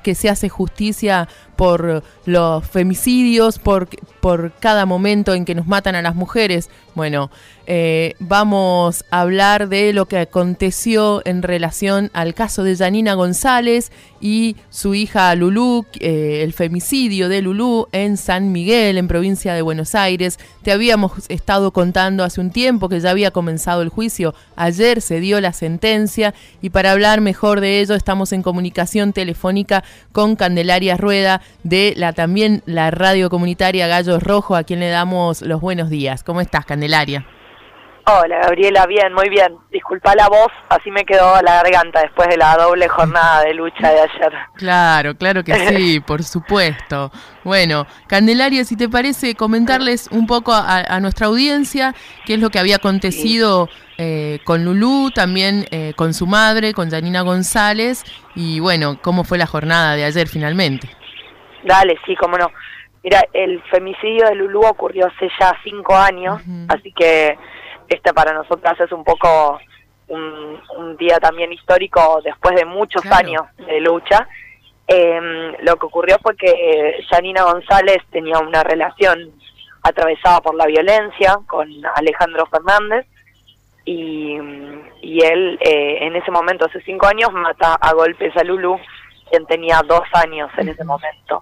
que se hace justicia por los femicidios, por cada momento en que nos matan a las mujeres. Bueno, vamos a hablar de lo que aconteció en relación al caso de Yanina González y su hija Lulú, el femicidio de Lulú en San Miguel, en provincia de Buenos Aires. Te habíamos estado contando hace un tiempo que ya había comenzado el juicio. Ayer se dio la sentencia y para hablar mejor de ello estamos en comunicación telefónica con Candelaria Rueda de también la radio comunitaria Gallos Rojo, a quien le damos los buenos días. ¿Cómo estás, Candelaria? Hola, Gabriela, bien, muy bien. Disculpa la voz, así me quedó la garganta después de la doble jornada de lucha de ayer. Claro que sí, por supuesto. Bueno, Candelaria, si te parece comentarles un poco a nuestra audiencia qué es lo que había acontecido con Lulú, también con su madre, con Yanina González, y bueno, cómo fue la jornada de ayer finalmente. Dale, sí, cómo no. Mira, el femicidio de Lulú ocurrió hace ya 5 años, así que para nosotras es un poco un día también histórico después de muchos años de lucha. Lo que ocurrió fue que Yanina González tenía una relación atravesada por la violencia con Alejandro Fernández y él en ese momento, hace 5 años, mata a golpes a Lulú, quien tenía 2 años en ese momento.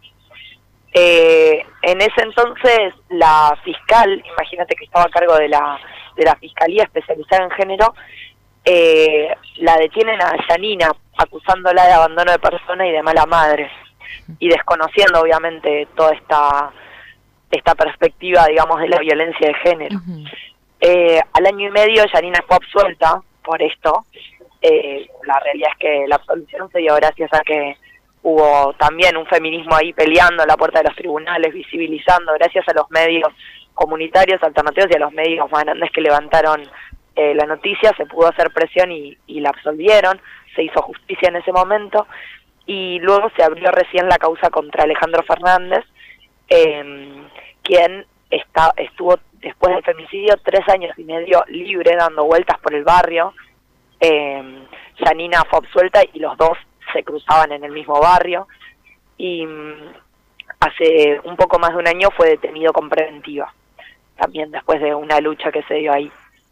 En ese entonces la fiscal, imagínate que estaba a cargo de la Fiscalía Especializada en Género, la detienen a Yanina acusándola de abandono de persona y de mala madre, y desconociendo obviamente toda esta perspectiva, digamos, de la violencia de género. Al año y medio Yanina fue absuelta por esto. La realidad es que la absolución se dio gracias a que hubo también un feminismo ahí peleando a la puerta de los tribunales, visibilizando, gracias a los medios comunitarios alternativos y a los medios más grandes que levantaron la noticia, se pudo hacer presión y la absolvieron, se hizo justicia en ese momento, y luego se abrió recién la causa contra Alejandro Fernández, quien estuvo después del femicidio 3 años y medio libre, dando vueltas por el barrio. Yanina fue absuelta y los dos se cruzaban en el mismo barrio, y hace un poco más de un año fue detenido con preventiva, también después de una lucha que se dio ahí.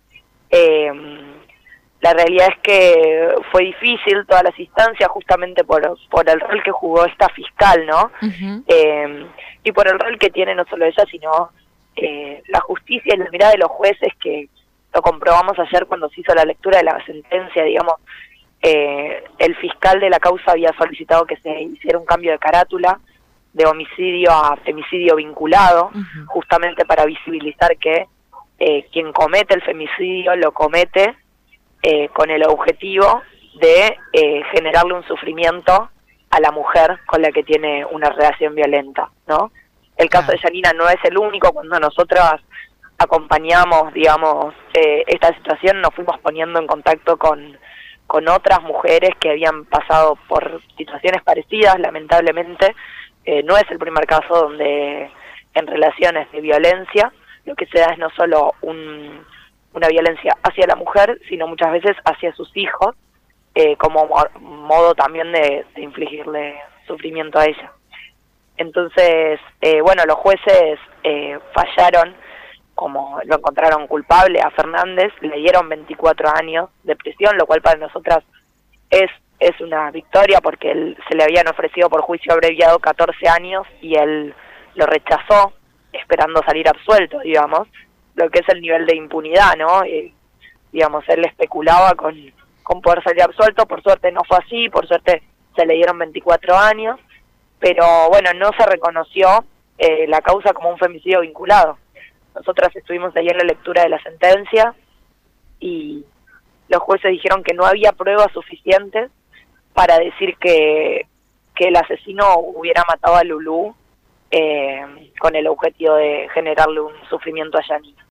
La realidad es que fue difícil todas las instancias, justamente por el rol que jugó esta fiscal, ¿no? Y por el rol que tiene no solo ella, sino la justicia y la mirada de los jueces, que lo comprobamos ayer cuando se hizo la lectura de la sentencia. Digamos, el fiscal de la causa había solicitado que se hiciera un cambio de carátula de homicidio a femicidio vinculado, justamente para visibilizar que quien comete el femicidio lo comete con el objetivo de generarle un sufrimiento a la mujer con la que tiene una relación violenta, ¿no? El caso de Yanina no es el único. Cuando nosotras acompañamos, digamos, esta situación, nos fuimos poniendo en contacto con otras mujeres que habían pasado por situaciones parecidas, lamentablemente. No es el primer caso donde en relaciones de violencia lo que se da es no solo una violencia hacia la mujer, sino muchas veces hacia sus hijos, como modo también de infligirle sufrimiento a ella. Entonces, bueno, los jueces fallaron, como lo encontraron culpable a Fernández, le dieron 24 años de prisión, lo cual para nosotras es una victoria, porque se le habían ofrecido por juicio abreviado 14 años y él lo rechazó, esperando salir absuelto, digamos, lo que es el nivel de impunidad, ¿no? Digamos, él especulaba con poder salir absuelto. Por suerte no fue así, por suerte se le dieron 24 años, pero bueno, no se reconoció la causa como un femicidio vinculado. Nosotras estuvimos ayer en la lectura de la sentencia y los jueces dijeron que no había pruebas suficientes para decir que el asesino hubiera matado a Lulú con el objetivo de generarle un sufrimiento a Yanina.